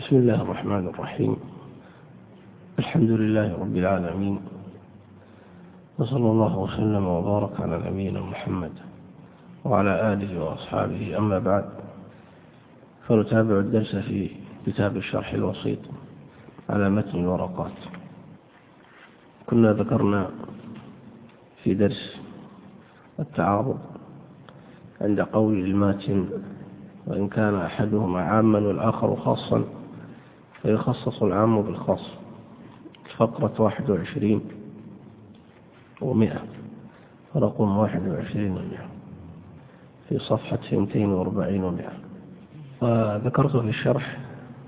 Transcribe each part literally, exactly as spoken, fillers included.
بسم الله الرحمن الرحيم. الحمد لله رب العالمين، وصلى الله وسلم وبارك على نبينا محمد وعلى آله وأصحابه. أما بعد، فنتابع الدرس في كتاب الشرح الوسيط على متن الورقات. كنا ذكرنا في درس التعارض عند قول الماتن: وإن كان أحدهما عاما والآخر خاصا فيخصص العام بالخاص. فقرة واحد وعشرين ومئة، رقم واحد وعشرين ومئة في صفحة اثنتين واربعين ومئة. وذكرت في الشرح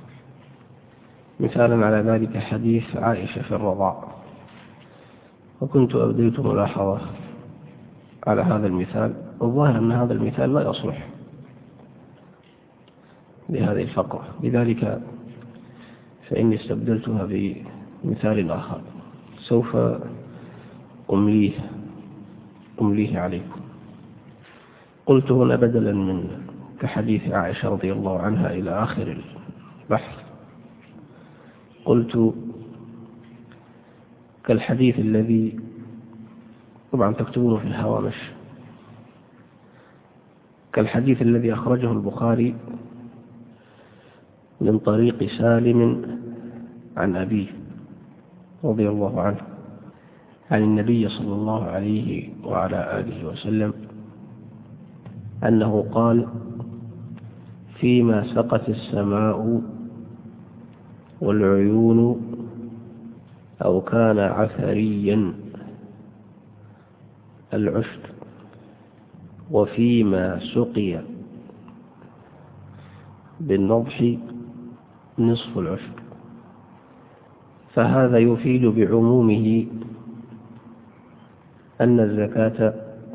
مثالا على ذلك حديث عائشة في الرضاع، وكنت أبديت ملاحظة على هذا المثال. الظاهر أن هذا المثال لا يصلح لهذه الفقرة، لذلك فإني استبدلتها بمثال آخر سوف أمليه أمليه عليكم. قلت هنا بدلا من كحديث عائشة رضي الله عنها إلى آخر البحث، قلت كالحديث الذي طبعا تكتبونه في الهوامش، كالحديث الذي أخرجه البخاري من طريق سالم عن أبيه رضي الله عنه عن النبي صلى الله عليه وعلى آله وسلم أنه قال: فيما سقت السماء والعيون أو كان عثريا العشب، وفيما سقي بالنضح نصف العشب. فهذا يفيد بعمومه أن الزكاة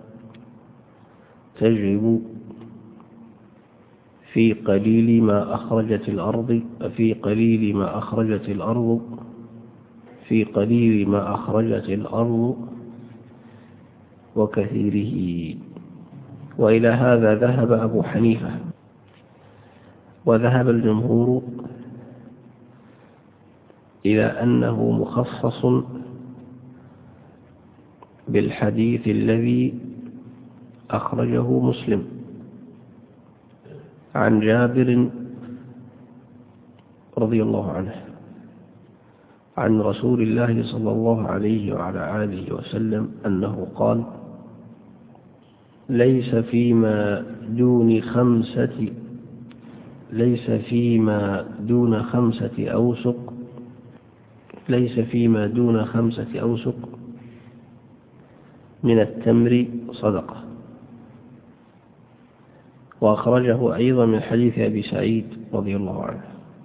تجب في قليل ما أخرجت الأرض في قليل ما أخرجت الأرض في قليل ما أخرجت الأرض وكثيره. وإلى هذا ذهب أبو حنيفة، وذهب الجمهور إلى أنه مخصص بالحديث الذي أخرجه مسلم عن جابر رضي الله عنه عن رسول الله صلى الله عليه وعلى آله وسلم أنه قال: ليس فيما دون خمسة ليس فيما دون خمسة أوسق ليس فيما دون خمسة أوسق من التمر صدقة. وأخرجه أيضا من حديث أبي سعيد رضي الله عنه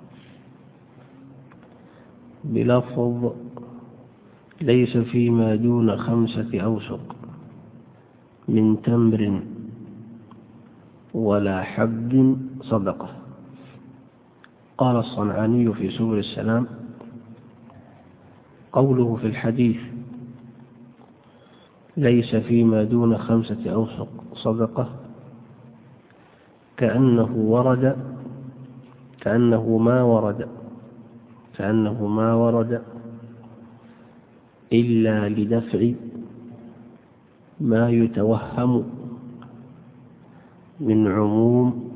بلفظ: ليس فيما دون خمسة أوسق من تمر ولا حب صدقة. قال الصنعاني في سبل السلام: قوله في الحديث ليس فيما دون خمسة أوسق صدقة كأنه ورد كأنه ما ورد كأنه ما ورد إلا لدفع ما يتوهم من عموم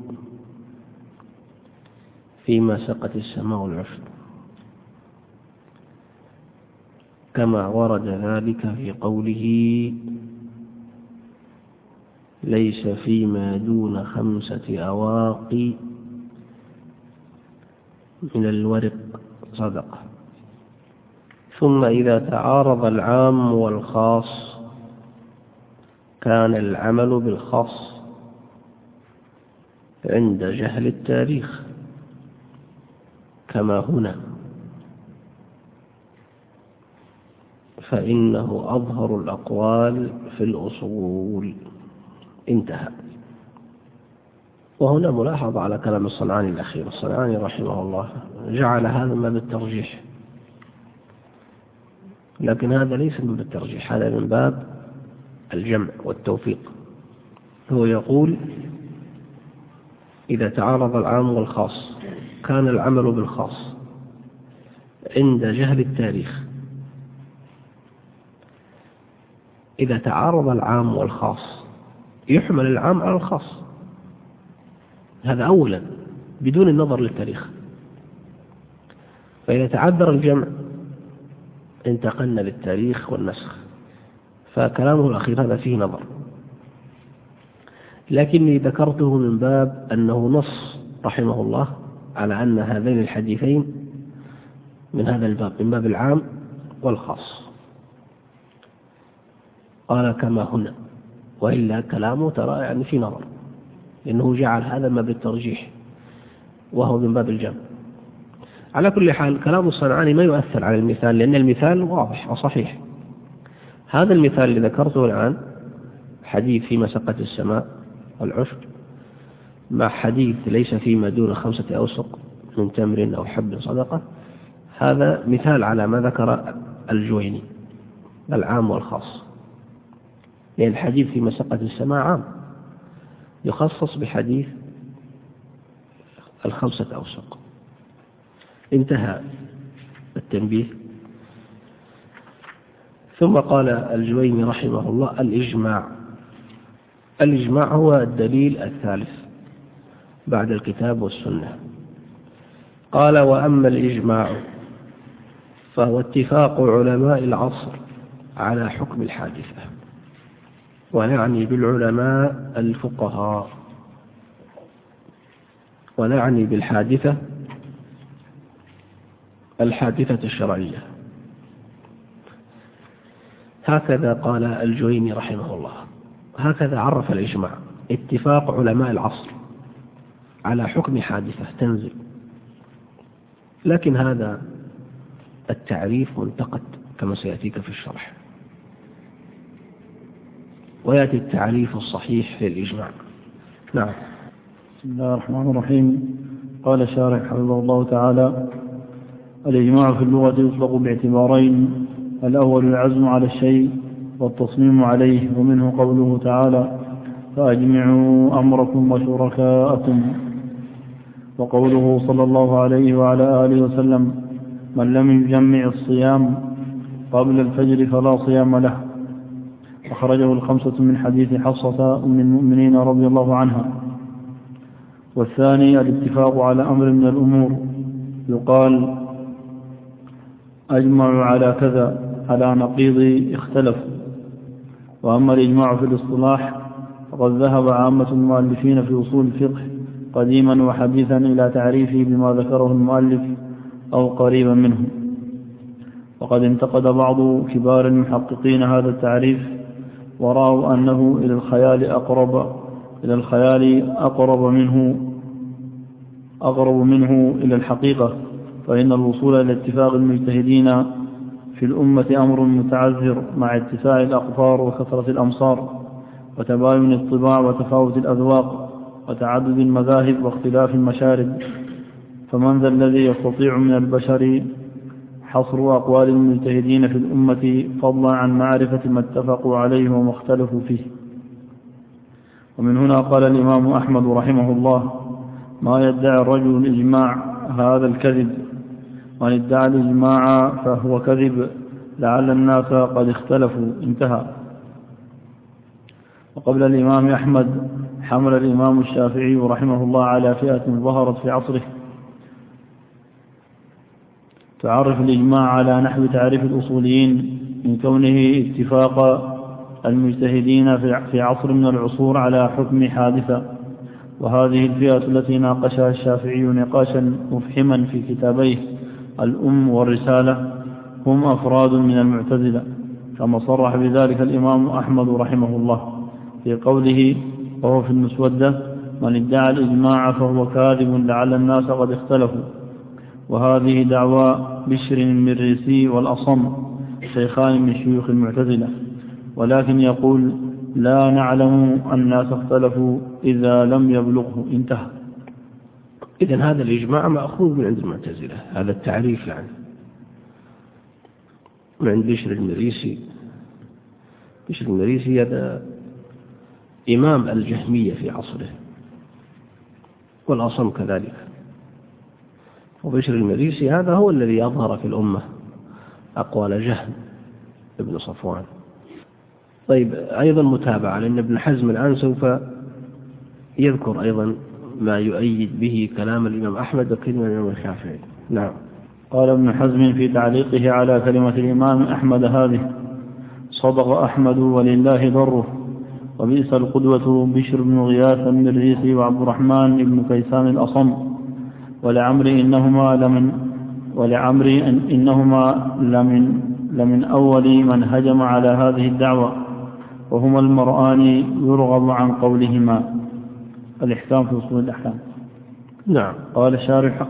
فيما سقت السماء العشب، كما ورد ذلك في قوله ليس فيما دون خمسة أواقي من الورق صدقة. ثم إذا تعارض العام والخاص كان العمل بالخاص عند جهل التاريخ كما هنا، فإنه أظهر الأقوال في الأصول. انتهى. وهنا ملاحظة على كلام الصنعاني الأخير. الصنعاني رحمه الله جعل هذا من باب الترجيح، لكن هذا ليس من باب الترجيح، هذا من باب الجمع والتوفيق. هو يقول: إذا تعارض العام والخاص كان العمل بالخاص عند جهل التاريخ. إذا تعارض العام والخاص يحمل العام على الخاص، هذا أولا بدون النظر للتاريخ. فإذا تعذر الجمع انتقلنا للتاريخ والنسخ، فكلامه الأخير هذا فيه نظر، لكني ذكرته من باب أنه نص رحمه الله على أن هذين الحديثين من هذا الباب، من باب العام والخاص. قال كما هنا، وإلا كلامه ترى يعني في نظر، لأنه جعل هذا من باب الترجيح وهو من باب الجمع. على كل حال كلام الصنعاني ما يؤثر على المثال، لأن المثال واضح وصحيح. هذا المثال اللي ذكرته الآن حديث في مسقة السماء والعشب، مع حديث ليس فيما دون خمسة أوسق من تمر أو حب صدقة، هذا مثال على ما ذكر الجويني، العام والخاص. لأن الحديث في مسقة السماء عام يخصص بحديث الخمسة أوسق. انتهى التنبيه. ثم قال الجويني رحمه الله: الإجماع. الإجماع هو الدليل الثالث بعد الكتاب والسنة. قال: وأما الإجماع فهو اتفاق علماء العصر على حكم الحادثة، ونعني بالعلماء الفقهاء، ونعني بالحادثة الحادثة الشرعية. هكذا قال الجويني رحمه الله، هكذا عرف الإجماع: اتفاق علماء العصر على حكم حادثة تنزل. لكن هذا التعريف منتقد كما سيأتيك في الشرح، ويأتي التعريف الصحيح للإجماع. نعم. بسم الله الرحمن الرحيم. قال الشارح حفظه الله تعالى: الإجماع في اللغة يطلق باعتبارين: الأول العزم على الشيء والتصميم عليه، ومنه قوله تعالى: فأجمعوا أمركم وشركاءكم، وقوله صلى الله عليه وعلى آله وسلم: من لم يجمع الصيام قبل الفجر فلا صيام له. أخرجه الخمسة من حديث حفصة أم المؤمنين رضي الله عنها. والثاني الاتفاق على أمر من الأمور، يقال: أجمعوا على كذا، على نقيض اختلف. وأما الإجماع في الاصطلاح فقد ذهب عامة المؤلفين في أصول الفقه قديما وحديثا إلى تعريفه بما ذكره المؤلف أو قريبا منه. وقد انتقد بعض كبار المحققين هذا التعريف، ورأوا أنه إلى الخيال أقرب إلى الخيال أقرب منه أقرب منه إلى الحقيقة، فإن الوصول إلى اتفاق المجتهدين في الأمة أمر متعذر مع اتساع الأقطار وكثرة الأمصار وتباين الطباع وتفاوت الأذواق وتعدد المذاهب واختلاف المشارب. فمن ذا الذي يستطيع من البشر حصر أقوال المجتهدين في الأمة فضلا عن معرفة ما اتفقوا عليه وما اختلفوا فيه؟ ومن هنا قال الإمام أحمد رحمه الله: ما يدعي الرجل الإجماع هذا الكذب، من ادعى الإجماع فهو كذب، لعل الناس قد اختلفوا. انتهى. وقبل الإمام أحمد حمل الإمام الشافعي رحمه الله على فئة ظهرت في عصره تعرف الإجماع على نحو تعريف الأصوليين، من كونه اتفاق المجتهدين في عصر من العصور على حكم حادثة. وهذه الفئة التي ناقشها الشافعي نقاشا مفحما في كتابيه الأم والرسالة هم أفراد من المعتزلة، كما صرح بذلك الإمام أحمد رحمه الله في قوله وهو في المسودة: من ادعى الإجماع فهو كاذب، لعل الناس قد اختلفوا. وهذه دعوى بشر المريسي والأصم، شيخان من شيوخ المعتزلة، ولكن يقول: لا نعلم الناس اختلفوا إذا لم يبلغه. انتهى. إذن هذا الإجماع مأخوذ من عند المعتزلة، هذا التعريف يعني من عند بشر المريسي. بشر المريسي هذا إمام الجهمية في عصره، والأصم كذلك. وبشر المريسي هذا هو الذي أظهر في الأمة أقوال جهم ابن صفوان. طيب أيضا متابعة، لأن ابن حزم الآن سوف يذكر أيضا ما يؤيد به كلام الإمام أحمد وكلمة الإمام الشافعي. نعم. قال ابن حزم في تعليقه على كلمة الإمام أحمد هذه: صدق أحمد ولله ضره، وبئس القدوة بشر بن غياث المريسي وعبد الرحمن بن كيسان الأصم، ولعمري إنهما لمن ولعمري إن إنهما لمن لمن أول من هجم على هذه الدعوة، وهما المرآن يرغب عن قولهما. الإحكام في أصول الأحكام. نعم. قال الشارح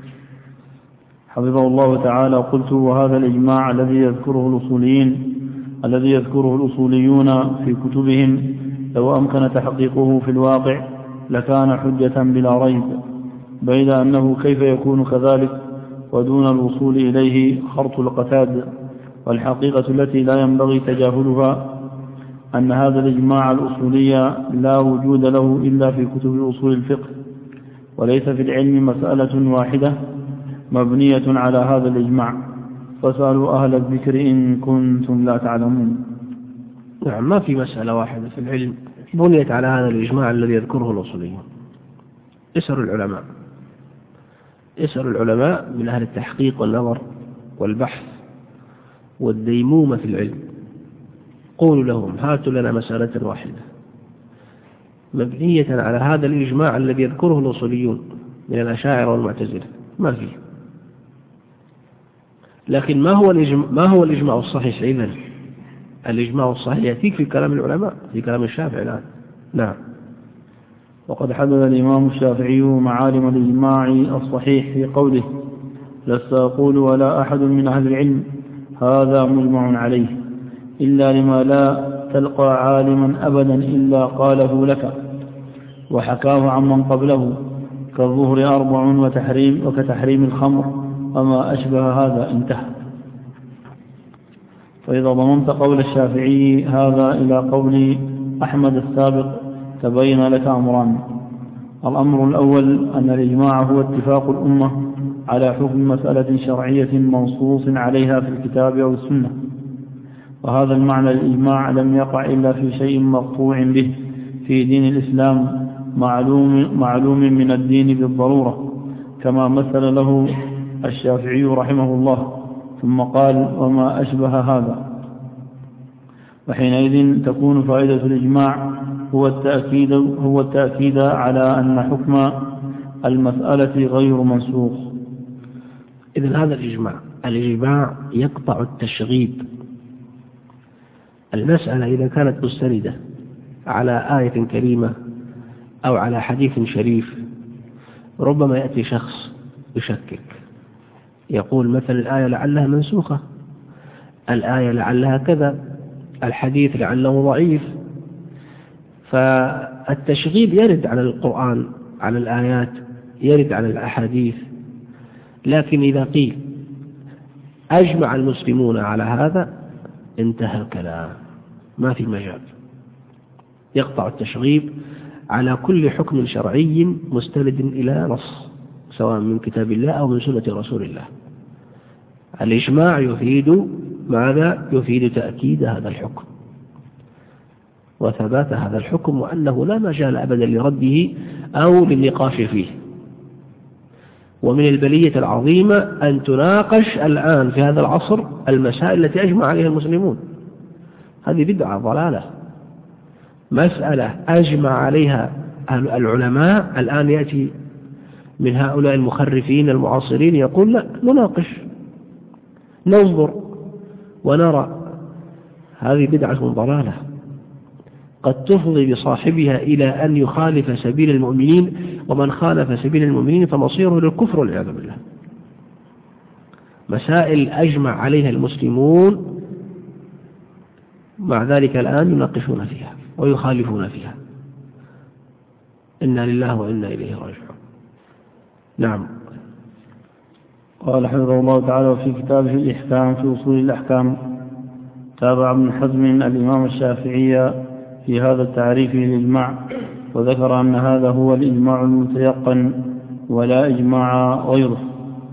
حفظه الله تعالى: قلت: وهذا الإجماع الذي يذكره الأصوليين الذي يذكره الأصوليون في كتبهم لو أمكن تحقيقه في الواقع لكان حجة بلا ريب، بيد أنه كيف يكون كذلك ودون الوصول إليه خرط القتاد. والحقيقة التي لا ينبغي تجاهلها أن هذا الإجماع الأصولي لا وجود له إلا في كتب أصول الفقه، وليس في العلم مسألة واحدة مبنية على هذا الإجماع، فاسألوا أهل الذكر إن كنتم لا تعلمون. نعم، ما في مسألة واحدة في العلم بنيت على هذا الإجماع الذي يذكره الأصوليون. اسألوا العلماء اسألوا العلماء من أهل التحقيق والنظر والبحث والديمومة في العلم، قولوا لهم هاتوا لنا مسألة واحدة مبنية على هذا الإجماع الذي يذكره الأصوليون من الأشاعرة والمعتزلة، ما فيه. لكن ما هو الإجماع, ما هو الإجماع الصحيح؟ إذن الإجماع الصحيح يأتيك في كلام العلماء، في كلام الشافعي الآن. نعم. وقد حدد الإمام الشافعي معالم الإجماع الصحيح في قوله: لست أقول ولا أحد من أهل العلم هذا مجمع عليه، إلا لما لا تلقى عالما أبدا إلا قاله لك وحكاه عمن قبله، كالظهر أربع وتحريم وكتحريم الخمر وما أشبه هذا. انتهى. فإذا ضممت قول الشافعي هذا إلى قول أحمد السابق تبين لك أمران: الأمر الأول أن الإجماع هو اتفاق الأمة على حكم مسألة شرعية منصوص عليها في الكتاب أو السنة، وهذا المعنى الإجماع لم يقع إلا في شيء مقطوع به في دين الإسلام معلوم, معلوم من الدين بالضرورة، كما مثل له الشافعي رحمه الله، ثم قال: وما أشبه هذا. وحينئذ تكون فائدة الإجماع هو التأكيد, هو التأكيد على أن حكم المسألة غير منسوخ. إذن هذا الإجماع الإجماع يقطع التشغيب. المسألة إذا كانت مستندة على آية كريمة أو على حديث شريف، ربما يأتي شخص يشكك يقول مثل الآية لعلها منسوخة، الآية لعلها كذا، الحديث لعله ضعيف. فالتشغيب يرد على القرآن، على الآيات، يرد على الأحاديث. لكن إذا قيل أجمع المسلمون على هذا انتهى الكلام، ما في مجال. يقطع التشغيب على كل حكم شرعي مستند إلى نص، سواء من كتاب الله أو من سنة رسول الله. الإجماع يفيد ماذا؟ يفيد تأكيد هذا الحكم وثبات هذا الحكم، وأنه لا مجال أبدا لرده أو للنقاش فيه. ومن البلية العظيمة أن تناقش الآن في هذا العصر المسائل التي أجمع عليها المسلمون. هذه بدعة ضلالة. مسألة أجمع عليها العلماء الآن يأتي من هؤلاء المخرفين المعاصرين يقول لا، نناقش ننظر ونرى. هذه بدعة ضلالة قد تفضي بصاحبها إلى أن يخالف سبيل المؤمنين، ومن خالف سبيل المؤمنين فمصيره للكفر والعياذ بالله. مسائل أجمع عليها المسلمون مع ذلك الآن يناقشون فيها ويخالفون فيها. إنا لله وإنا إليه راجعون. نعم. قال حفظه الله تعالى في كتابه الإحكام في أصول الأحكام: تابع ابن حزم الإمام الشافعي في هذا التعريف للإجماع، وذكر أن هذا هو الإجماع المتيقن ولا إجماع غيره.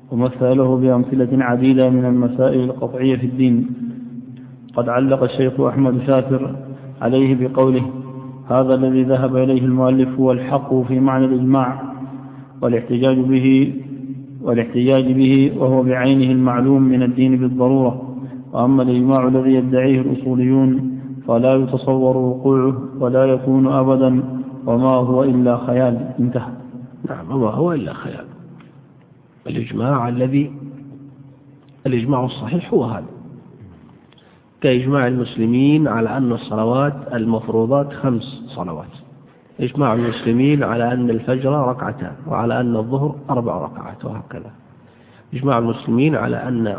ومثل له بأمثلة عديدة من المسائل القطعية في الدين. قد علق الشيخ أحمد شاكر عليه بقوله: هذا الذي ذهب إليه المؤلف هو الحق في معنى الإجماع والاحتجاج به والاحتجاج به وهو بعينه المعلوم من الدين بالضرورة. وأما الإجماع الذي يدعيه الأصوليون فلا يتصور وقوعه ولا يكون أبدا، وما هو إلا خيال. انتهى. نعم، وما هو إلا خيال. الإجماع الذي الإجماع الصحيح هو هذا، كإجماع المسلمين على أن الصلوات المفروضات خمس صلوات، إجماع المسلمين على أن الفجر ركعتان وعلى أن الظهر أربع ركعات، وهكذا. إجماع المسلمين على أن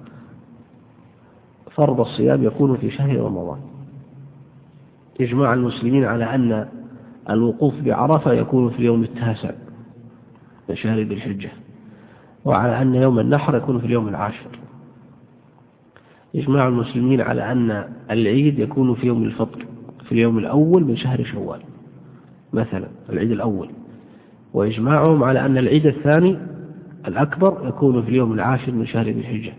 فرض الصيام يكون في شهر رمضان. إجماع المسلمين على أن الوقوف بعرفة يكون في اليوم التاسع من شهر ذي الحجة، وعلى أن يوم النحر يكون في اليوم العاشر. إجماع المسلمين على أن العيد يكون في يوم الفطر في اليوم الأول من شهر شوال مثلا، العيد الأول. وإجماعهم على أن العيد الثاني الأكبر يكون في اليوم العاشر من شهر ذي الحجة،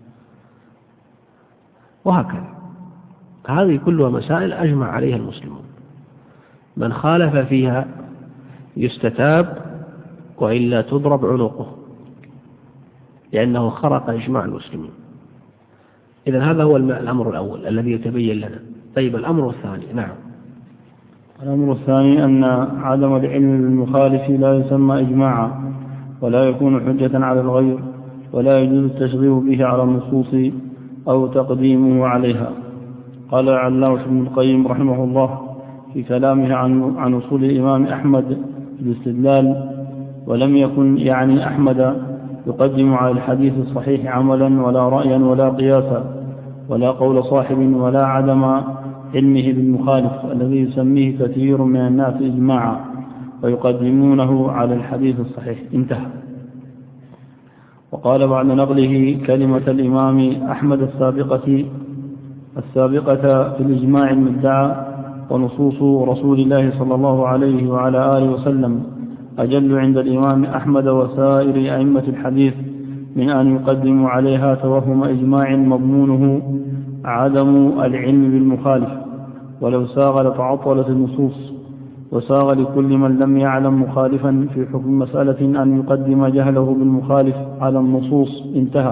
وهكذا. هذه كلها مسائل أجمع عليها المسلمون، من خالف فيها يستتاب وإلا تضرب عنقه، لأنه خرق إجماع المسلمين. إذن هذا هو الأمر الأول الذي يتبين لنا. طيب، الأمر الثاني. نعم. الأمر الثاني أن عدم العلم بالمخالف لا يسمى إجماعا ولا يكون حجة على الغير، ولا يجوز التشغيل به على النصوص أو تقديمه عليها. قال العلامة ابن القيم رحمه الله في كلامه عن عن أصول الإمام أحمد بالاستدلال: ولم يكن يعني أحمد يقدم على الحديث الصحيح عملا ولا رأيا ولا قياسا ولا قول صاحب ولا عدم علمه بالمخالف الذي يسميه كثير من الناس إجماعا ويقدمونه على الحديث الصحيح. انتهى. وقال بعد نقله كلمة الإمام أحمد السابقة السابقة في الإجماع المدعى: ونصوص رسول الله صلى الله عليه وعلى آله وسلم أجل عند الإمام أحمد وسائر أئمة الحديث من أن يقدموا عليها توهم إجماع مضمونه عدم العلم بالمخالف، ولو ساغ لتعطلت النصوص، وساغ لكل من لم يعلم مخالفا في حكم مسألة أن يقدم جهله بالمخالف على النصوص. انتهى.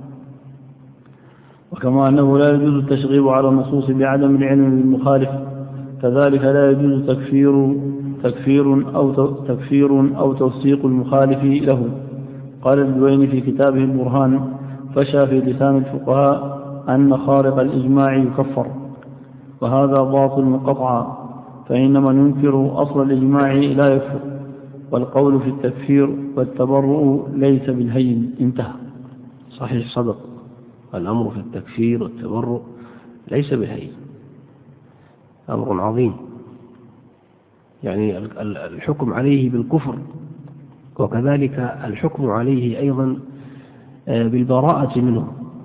وكما أنه لا يجوز التشغيب على النصوص بعدم العلم بالمخالف، كذلك لا يجوز تكفير تكفير أو تكفير أو توثيق المخالف له. قال الجويني في كتابه البرهان: فشى في لسان الفقهاء أن خارق الإجماع يكفر، وهذا باطل قطعا، فإن من ينكر أصل الإجماع لا يكفر، والقول في التكفير والتبرؤ ليس بالهين. انتهى. صحيح، صدق. الأمر في التكفير والتبرؤ ليس بالهين، أمر عظيم، يعني الحكم عليه بالكفر، وكذلك الحكم عليه أيضا بالبراءة منه،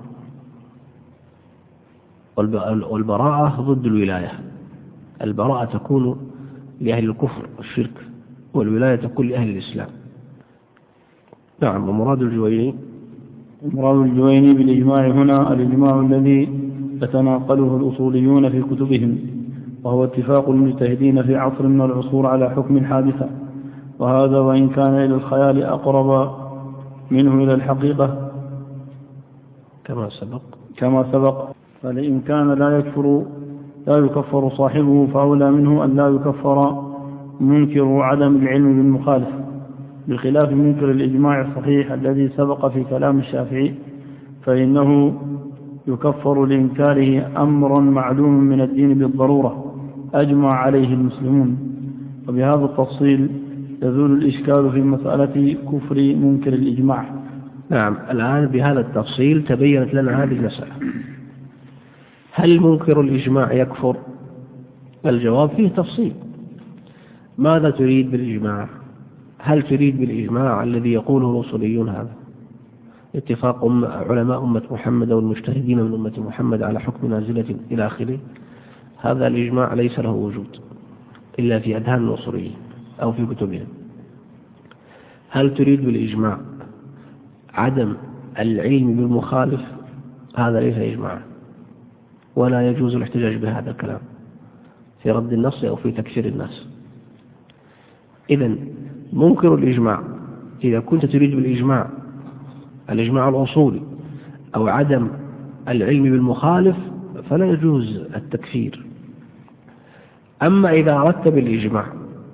والبراءة ضد الولاية. البراءة تكون لأهل الكفر والشرك، والولاية تكون لأهل الإسلام. نعم. ومراد الجويني مراد الجويني بالإجماع هنا الإجماع الذي يتناقله الأصوليون في كتبهم، وهو اتفاق المجتهدين في عصر من العصور على حكم الحادثة، وهذا وإن كان إلى الخيال أقرب منه إلى الحقيقة كما سبق كما سبق فلئن كان لا يكفر لا يكفر صاحبه، فأولى منه أن لا يكفر منكر عدم العلم بالمخالف، بخلاف منكر الإجماع الصحيح الذي سبق في كلام الشافعي، فإنه يكفر لإنكاره أمرا معلوم من الدين بالضرورة أجمع عليه المسلمون. وبهذا التفصيل يزول الإشكال في مسألة كفر منكر الإجماع. نعم. الآن بهذا التفصيل تبينت لنا هذه المسألة: هل منكر الإجماع يكفر؟ الجواب فيه تفصيل. ماذا تريد بالإجماع؟ هل تريد بالإجماع الذي يقوله الأصوليون هذا اتفاق علماء أمة محمد والمجتهدين من أمة محمد على حكم نازلة إلى آخره؟ هذا الإجماع ليس له وجود إلا في أذهان الأصوليين أو في كتبهم. هل تريد بالإجماع عدم العلم بالمخالف هذا ليس إجماعا، ولا يجوز الاحتجاج بهذا الكلام في رد النص أو في تكفير الناس. إذن منكر الإجماع إذا كنت تريد بالإجماع الإجماع الأصولي أو عدم العلم بالمخالف فلا يجوز التكفير. أما إذا أردت بالإجماع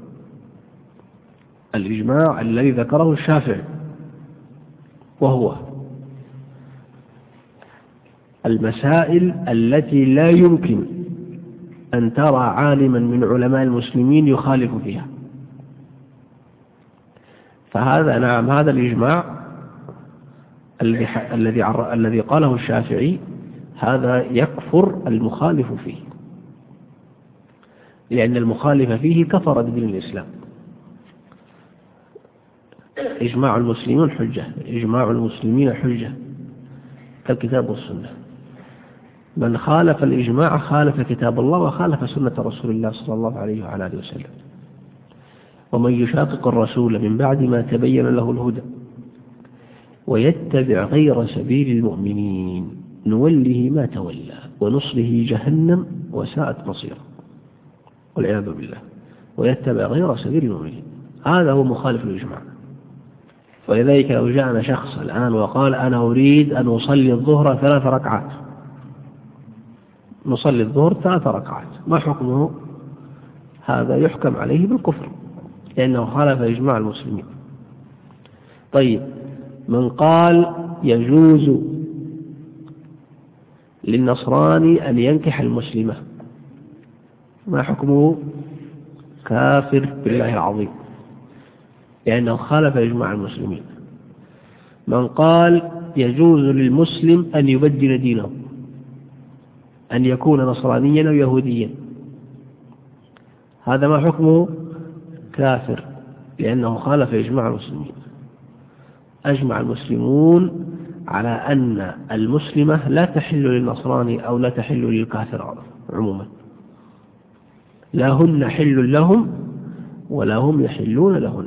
الإجماع الذي ذكره الشافعي، وهو المسائل التي لا يمكن أن ترى عالما من علماء المسلمين يخالف فيها، فهذا نعم هذا الإجماع الذي الذي الذي قاله الشافعي هذا يكفر المخالف فيه، لأن المخالف فيه كفر بدين الإسلام. إجماع المسلمين حجة، إجماع المسلمين حجة كالكتاب والسنة. من خالف الإجماع خالف كتاب الله وخالف سنة رسول الله صلى الله عليه وعلى آله وسلم. ومن يشاقق الرسول من بعد ما تبين له الهدى ويتبع غير سبيل المؤمنين نوله ما تولى ونصله جهنم وساءت مصيره، والعياذ بالله. ويتبع غير سبيل المؤمنين، هذا هو مخالف الإجماع. ولذلك لو جاءنا شخص الآن وقال أنا أريد أن أصلي الظهر ثلاث ركعات، نصلي الظهر ثلاث ركعات، ما حكمه؟ هذا يحكم عليه بالكفر لأنه خالف إجماع المسلمين. طيب، من قال يجوز للنصراني أن ينكح المسلمة، ما حكمه؟ كافر بالله العظيم لأنه خالف إجماع المسلمين. من قال يجوز للمسلم أن يبدل دينه، أن يكون نصرانيا أو يهوديا، هذا ما حكمه؟ كافر لأنه خالف إجماع المسلمين. أجمع المسلمون على أن المسلمة لا تحل للنصراني أو لا تحل للكافر عموما، لا هن حل لهم ولا هم يحلون لهن.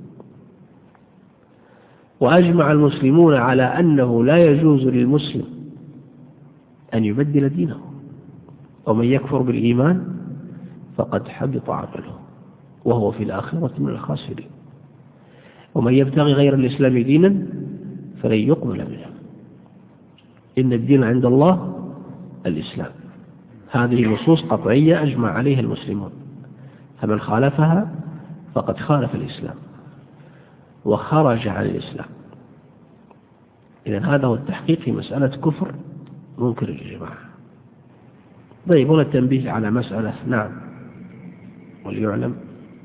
وأجمع المسلمون على أنه لا يجوز للمسلم أن يبدل دينه، ومن يكفر بالإيمان فقد حبط عمله وهو في الآخرة من الخاسرين. ومن يبتغي غير الإسلام دينا فلن يقبل منه، إن الدين عند الله الإسلام. هذه نصوص قطعية أجمع عليها المسلمون، فمن خالفها فقد خالف الإسلام وخرج عن الإسلام. إذن هذا هو التحقيق في مسألة كفر منكر الإجماع. طيب، هنا التنبيه على مسألة. نعم. وليعلم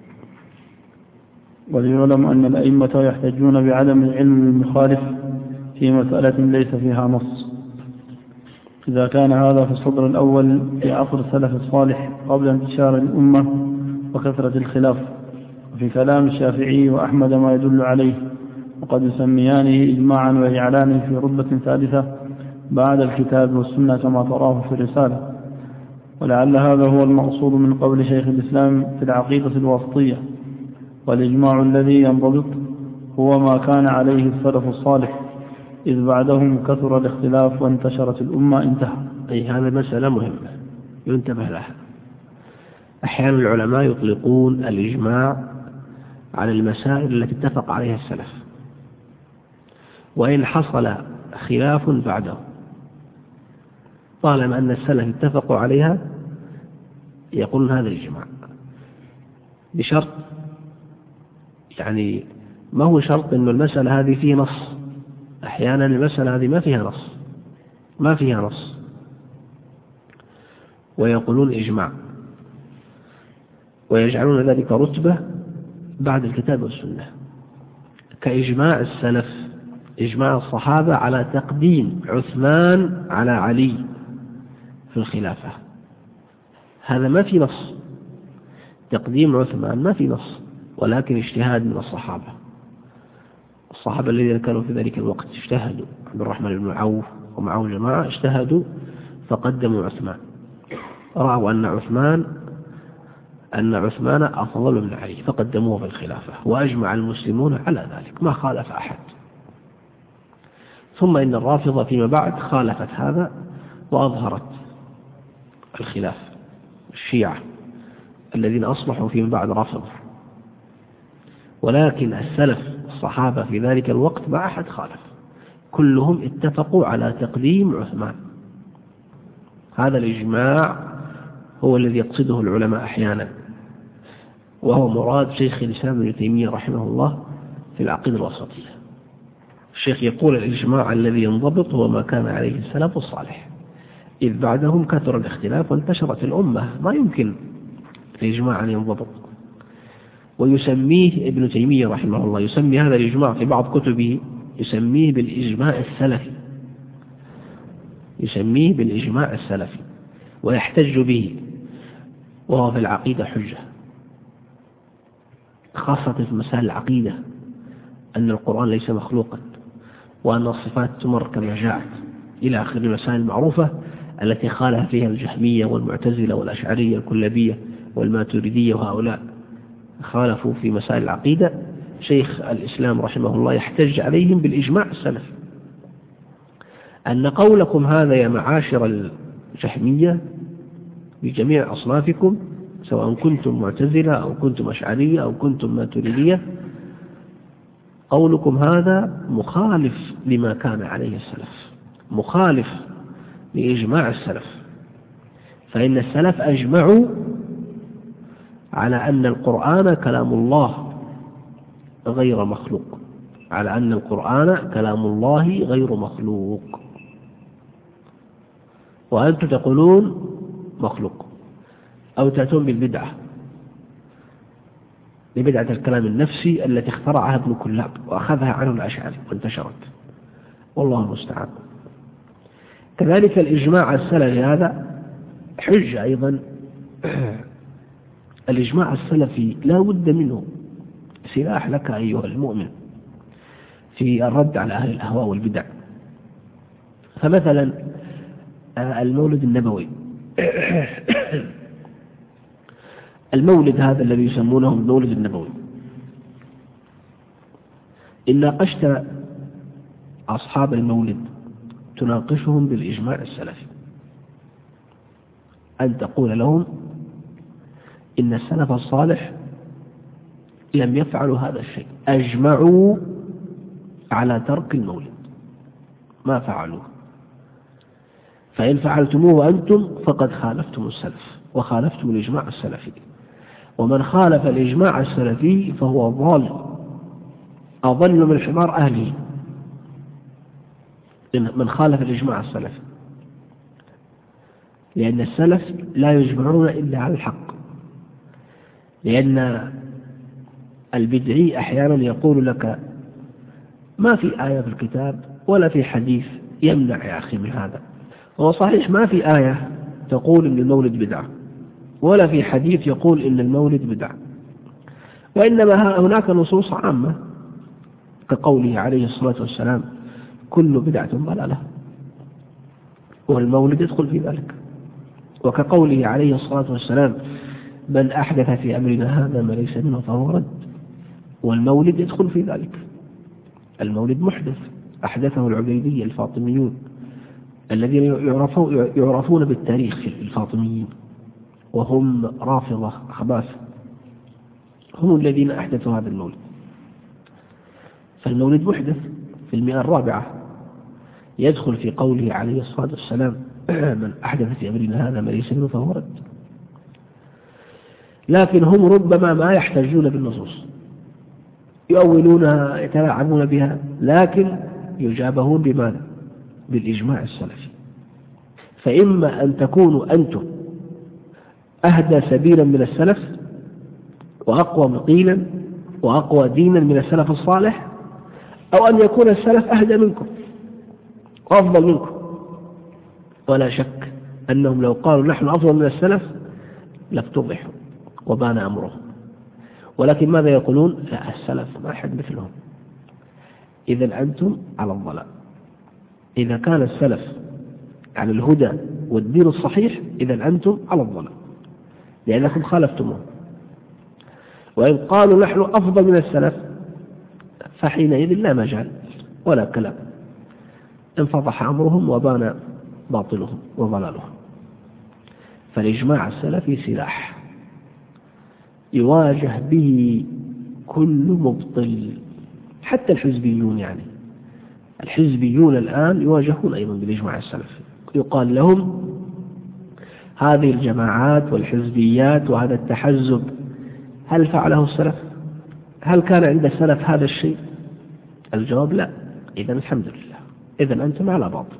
وليعلم أن الأئمة يحتجون بعدم العلم بالمخالف في مسألة ليس فيها نص، إذا كان هذا في الصدر الأول في عصر السلف الصالح قبل انتشار الأمة وكثرة الخلاف، وفي كلام الشافعي وأحمد ما يدل عليه، وقد يسميانه إجماعا وإعلانا في رتبة ثالثة بعد الكتاب والسنة كما تراه في الرسالة. ولعل هذا هو المقصود من قول شيخ الإسلام في العقيدة الواسطية: والإجماع الذي ينضبط هو ما كان عليه السلف الصالح، إذ بعدهم كثر الاختلاف وانتشرت الأمة. انتهى. أي هذا مسألة مهمة ينتبه لها. أحيانا العلماء يطلقون الإجماع على المسائل التي اتفق عليها السلف، وإن حصل خلاف بعده طالما أن السلف اتفقوا عليها يقولون هذا الإجماع، بشرط، يعني ما هو شرط أن المسألة هذه فيه نص. أحيانا المسألة هذه ما فيها نص ما فيها نص ويقولون إجماع، ويجعلون ذلك رتبة بعد الكتاب والسنة، كإجماع السلف، إجماع الصحابة على تقديم عثمان على علي في الخلافة، هذا ما في نص. تقديم عثمان ما في نص، ولكن اجتهاد من الصحابة. الصحابة الذين كانوا في ذلك الوقت اجتهدوا، عبد الرحمن بن عوف ومعه جماعة اجتهدوا فقدموا عثمان، رأوا أن عثمان أن عثمان أفضل من علي فقدموه في الخلافة، وأجمع المسلمون على ذلك ما خالف أحد. ثم إن الرافضة فيما بعد خالفت هذا وأظهرت الخلاف. الشيعة الذين أصبحوا فيما بعد رافضة، ولكن السلف الصحابة في ذلك الوقت ما أحد خالف، كلهم اتفقوا على تقديم عثمان. هذا الإجماع هو الذي يقصده العلماء أحيانا، وهو مراد شيخ الإسلام ابن تيمية رحمه الله في العقيدة الوسطية. الشيخ يقول الإجماع الذي ينضبط هو ما كان عليه السلف الصالح، إذ بعدهم كثر الاختلاف وانتشرت الأمة، ما يمكن الإجماع أن ينضبط. ويسميه ابن تيمية رحمه الله، يسمي هذا الإجماع في بعض كتبه يسميه بالإجماع السلفي، يسميه بالإجماع السلفي ويحتج به، وهو في العقيدة حجة، خاصة في مسائل العقيدة، أن القرآن ليس مخلوقا، وأن الصفات تمر كما جاءت، إلى آخر المسائل المعروفة التي خالف فيها الجهمية والمعتزلة والأشعرية الكلابية والماتريدية، وهؤلاء خالفوا في مسائل العقيدة. شيخ الإسلام رحمه الله يحتج عليهم بالإجماع السلفي، أن قولكم هذا يا معاشر الجهمية بجميع أصنافكم، سواء كنتم معتزلة أو كنتم أشعرية أو كنتم ماتريدية، قولكم هذا مخالف لما كان عليه السلف، مخالف لإجماع السلف، فإن السلف أجمعوا على أن القرآن كلام الله غير مخلوق، على أن القرآن كلام الله غير مخلوق، وأنتم تقولون مخلوق، أو تأتون بالبدعة، لبدعة الكلام النفسي التي اخترعها ابن كلاب وأخذها عنه الأشعري وانتشرت، والله المستعان. كذلك الإجماع السلفي هذا حجة أيضا. الإجماع السلفي لا بد منه، سلاح لك أيها المؤمن في الرد على أهل الأهواء والبدع. فمثلا المولد النبوي، المولد هذا الذي يسمونه المولد النبوي، إن ناقشت أصحاب المولد تناقشهم بالإجماع السلفي، أن تقول لهم إن السلف الصالح لم يفعلوا هذا الشيء، أجمعوا على ترك المولد، ما فعلوه، فإن فعلتموه أنتم فقد خالفتم السلف وخالفتم الإجماع السلفي، ومن خالف الإجماع السلفي فهو ضال أضل من حمار أهله. من خالف الإجماع السلفي، لأن السلف لا يجمعون إلا على الحق، لأن البدعي أحيانا يقول لك ما في آية في الكتاب ولا في حديث يمنع يا أخي من هذا. هو صحيح ما في آية تقول إن المولد بدعة، ولا في حديث يقول إن المولد بدعة، وإنما هناك نصوص عامة كقوله عليه الصلاة والسلام كل بدعة ضلالة، والمولد يدخل في ذلك، وكقوله عليه الصلاة والسلام من أحدث في أمرنا هذا ما ليس منه فهو رد، والمولد يدخل في ذلك. المولد محدث أحدثه العبيدية الفاطميون الذين يعرفون بالتاريخ الفاطميين، وهم رافضة خباث، هم الذين أحدثوا هذا المولد. فالمولد محدث في المئة الرابعة، يدخل في قوله عليه الصلاة والسلام من أحدث في أمرنا هذا ما ليس منه فهو رد. لكن هم ربما ما يحتجون بالنصوص، يؤولونها يتلاعبون بها، لكن يجابهون بماذا؟ بالإجماع السلفي. فإما أن تكونوا أنتم أهدى سبيلا من السلف وأقوى مقيلا وأقوى دينا من السلف الصالح، أو أن يكون السلف أهدى منكم وأفضل منكم. ولا شك أنهم لو قالوا نحن أفضل من السلف لافتضحوا وبان أمرهم، ولكن ماذا يقولون؟ لا، السلف ما أحد مثلهم، إذا أنتم على الضلال. إذا كان السلف على الهدى والدين الصحيح إذا أنتم على الضلال لأنكم خالفتموه. وإن قالوا نحن أفضل من السلف فحينئذ لا مجال ولا كلام، انفضح أمرهم وبان باطلهم وضلالهم. فالإجماع السلفي سلاح يواجه به كل مبطل، حتى الحزبيون. يعني الحزبيون الآن يواجهون أيضا بالإجماع السلفي، يقال لهم هذه الجماعات والحزبيات وهذا التحزب هل فعله السلف؟ هل كان عند السلف هذا الشيء؟ الجواب لا. إذن الحمد لله، إذن أنتم على باطل،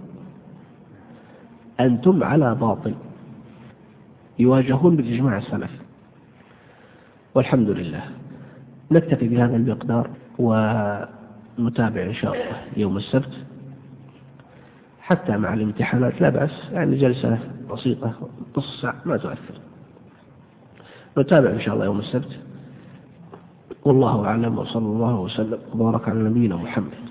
أنتم على باطل. يواجهون بالإجماع السلفي والحمد لله. نكتفي بهذا المقدار ونتابع إن شاء الله يوم السبت حتى مع الامتحانات، لا بأس، يعني جلسة بسيطة نص ساعة ما تؤثر. نتابع إن شاء الله يوم السبت، والله أعلم، وصلى الله وسلم وبارك على نبينا محمد.